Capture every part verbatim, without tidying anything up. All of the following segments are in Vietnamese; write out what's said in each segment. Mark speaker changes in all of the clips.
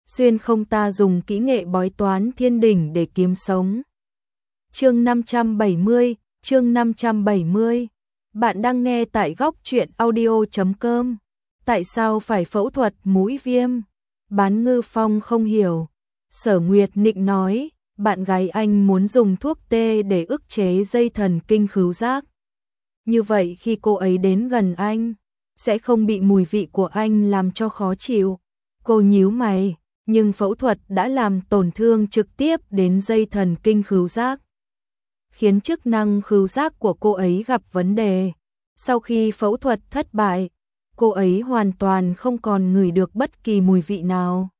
Speaker 1: xuyên không ta dùng kỹ nghệ bói toán thiên đỉnh để kiếm sống. Chương năm trăm bảy mươi, chương năm trăm bảy mươi. Bạn đang nghe tại góc truyện audio chấm com. Tại sao phải phẫu thuật mũi viêm? Bán Ngư Phong không hiểu. Sở Nguyệt Nịnh nói, bạn gái anh muốn dùng thuốc tê để ức chế dây thần kinh khứu giác. Như vậy khi cô ấy đến gần anh, sẽ không bị mùi vị của anh làm cho khó chịu. Cô nhíu mày, nhưng phẫu thuật đã làm tổn thương trực tiếp đến dây thần kinh khứu giác, khiến chức năng khứu giác của cô ấy gặp vấn đề. Sau khi phẫu thuật thất bại, cô ấy hoàn toàn không còn ngửi được bất kỳ mùi vị nào.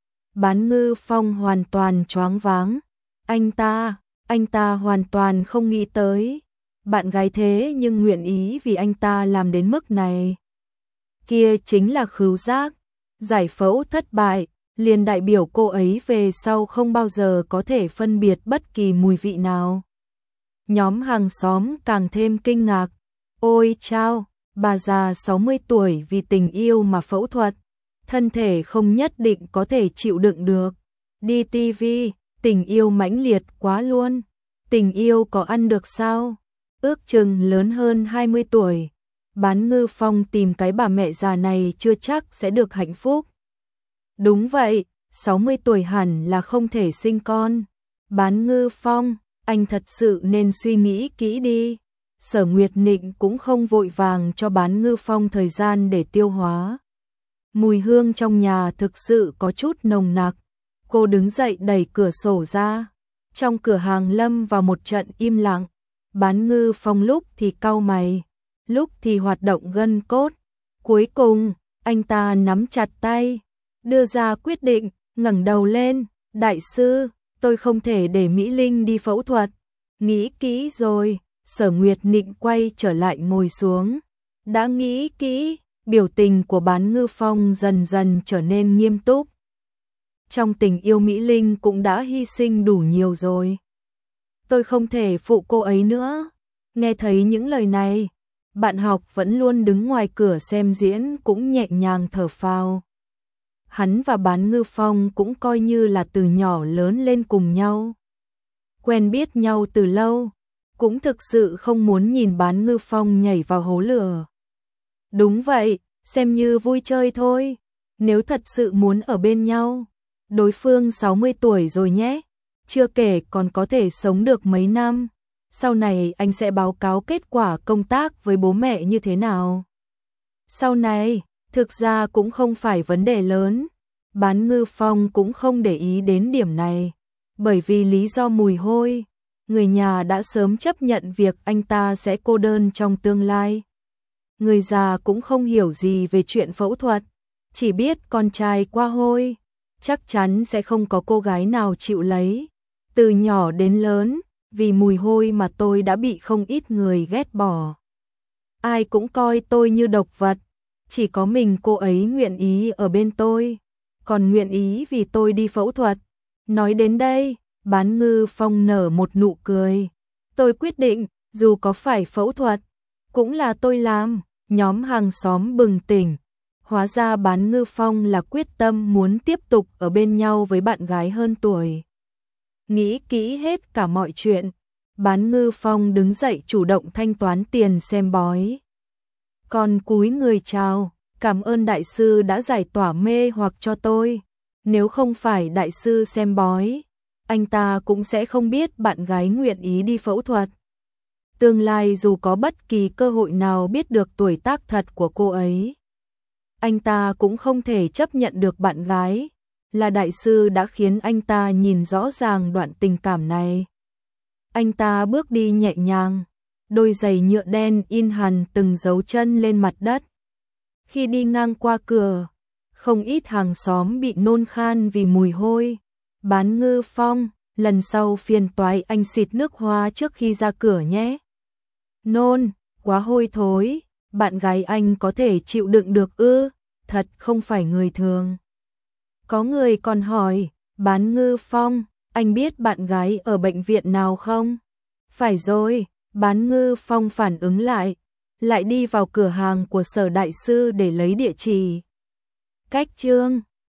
Speaker 1: Bán Ngư Phong hoàn toàn choáng váng. Anh ta, anh ta hoàn toàn không nghĩ tới. Bạn gái thế nhưng nguyện ý vì anh ta làm đến mức này. Kia chính là khứu giác. Giải phẫu thất bại, liền đại biểu cô ấy về sau không bao giờ có thể phân biệt bất kỳ mùi vị nào. Nhóm hàng xóm càng thêm kinh ngạc. Ôi chao, bà già sáu mươi tuổi vì tình yêu mà phẫu thuật. Thân thể không nhất định có thể chịu đựng được. Đi ti vi, tình yêu mãnh liệt quá luôn. Tình yêu có ăn được sao? Ước chừng lớn hơn hai mươi tuổi. Bán Ngư Phong tìm cái bà mẹ già này chưa chắc sẽ được hạnh phúc. Đúng vậy, sáu mươi tuổi hẳn là không thể sinh con. Bán Ngư Phong, anh thật sự nên suy nghĩ kỹ đi. Sở Nguyệt Nịnh cũng không vội vàng cho Bán Ngư Phong thời gian để tiêu hóa. Mùi hương trong nhà thực sự có chút nồng nặc. Cô đứng dậy đẩy cửa sổ ra. Trong cửa hàng lâm vào một trận im lặng. Bán Ngư Phong lúc thì cau mày, lúc thì hoạt động gân cốt. Cuối cùng, anh ta nắm chặt tay, đưa ra quyết định, ngẩng đầu lên. Đại sư, tôi không thể để Mỹ Linh đi phẫu thuật. Nghĩ kỹ rồi. Sở Nguyệt Nịnh quay trở lại ngồi xuống. Đã nghĩ kỹ. Biểu tình của Bán Ngư Phong dần dần trở nên nghiêm túc. Trong tình yêu Mỹ Linh cũng đã hy sinh đủ nhiều rồi. Tôi không thể phụ cô ấy nữa. Nghe thấy những lời này, bạn học vẫn luôn đứng ngoài cửa xem diễn cũng nhẹ nhàng thở phào. Hắn và Bán Ngư Phong cũng coi như là từ nhỏ lớn lên cùng nhau. Quen biết nhau từ lâu, cũng thực sự không muốn nhìn Bán Ngư Phong nhảy vào hố lửa. Đúng vậy, xem như vui chơi thôi. Nếu thật sự muốn ở bên nhau, đối phương sáu mươi tuổi rồi nhé. Chưa kể còn có thể sống được mấy năm. Sau này anh sẽ báo cáo kết quả công tác với bố mẹ như thế nào. Sau này, thực ra cũng không phải vấn đề lớn. Bán Ngư Phong cũng không để ý đến điểm này. Bởi vì lý do mùi hôi, người nhà đã sớm chấp nhận việc anh ta sẽ cô đơn trong tương lai. Người già cũng không hiểu gì về chuyện phẫu thuật, chỉ biết con trai qua hôi, chắc chắn sẽ không có cô gái nào chịu lấy. Từ nhỏ đến lớn, vì mùi hôi mà tôi đã bị không ít người ghét bỏ. Ai cũng coi tôi như độc vật, chỉ có mình cô ấy nguyện ý ở bên tôi, còn nguyện ý vì tôi đi phẫu thuật. Nói đến đây, Bán Ngư Phong nở một nụ cười. Tôi quyết định, dù có phải phẫu thuật, cũng là tôi làm. Nhóm hàng xóm bừng tỉnh. Hóa ra Bán Ngư Phong là quyết tâm muốn tiếp tục ở bên nhau với bạn gái hơn tuổi. Nghĩ kỹ hết cả mọi chuyện, Bán Ngư Phong đứng dậy chủ động thanh toán tiền xem bói. Còn cúi người chào, cảm ơn đại sư đã giải tỏa mê hoặc cho tôi. Nếu không phải đại sư xem bói, anh ta cũng sẽ không biết bạn gái nguyện ý đi phẫu thuật. Tương lai dù có bất kỳ cơ hội nào biết được tuổi tác thật của cô ấy, anh ta cũng không thể chấp nhận được bạn gái. Là đại sư đã khiến anh ta nhìn rõ ràng đoạn tình cảm này. Anh ta bước đi nhẹ nhàng, đôi giày nhựa đen in hằn từng dấu chân lên mặt đất. Khi đi ngang qua cửa, không ít hàng xóm bị nôn khan vì mùi hôi. Bán Ngư Phong, lần sau phiền toái anh xịt nước hoa trước khi ra cửa nhé. Nôn, quá hôi thối, bạn gái anh có thể chịu đựng được ư? Thật không phải người thường. Có người còn hỏi, Bán Ngư Phong, anh biết bạn gái ở bệnh viện nào không? Phải rồi, Bán Ngư Phong phản ứng lại, lại đi vào cửa hàng của Sở đại sư để lấy địa chỉ. Cách chương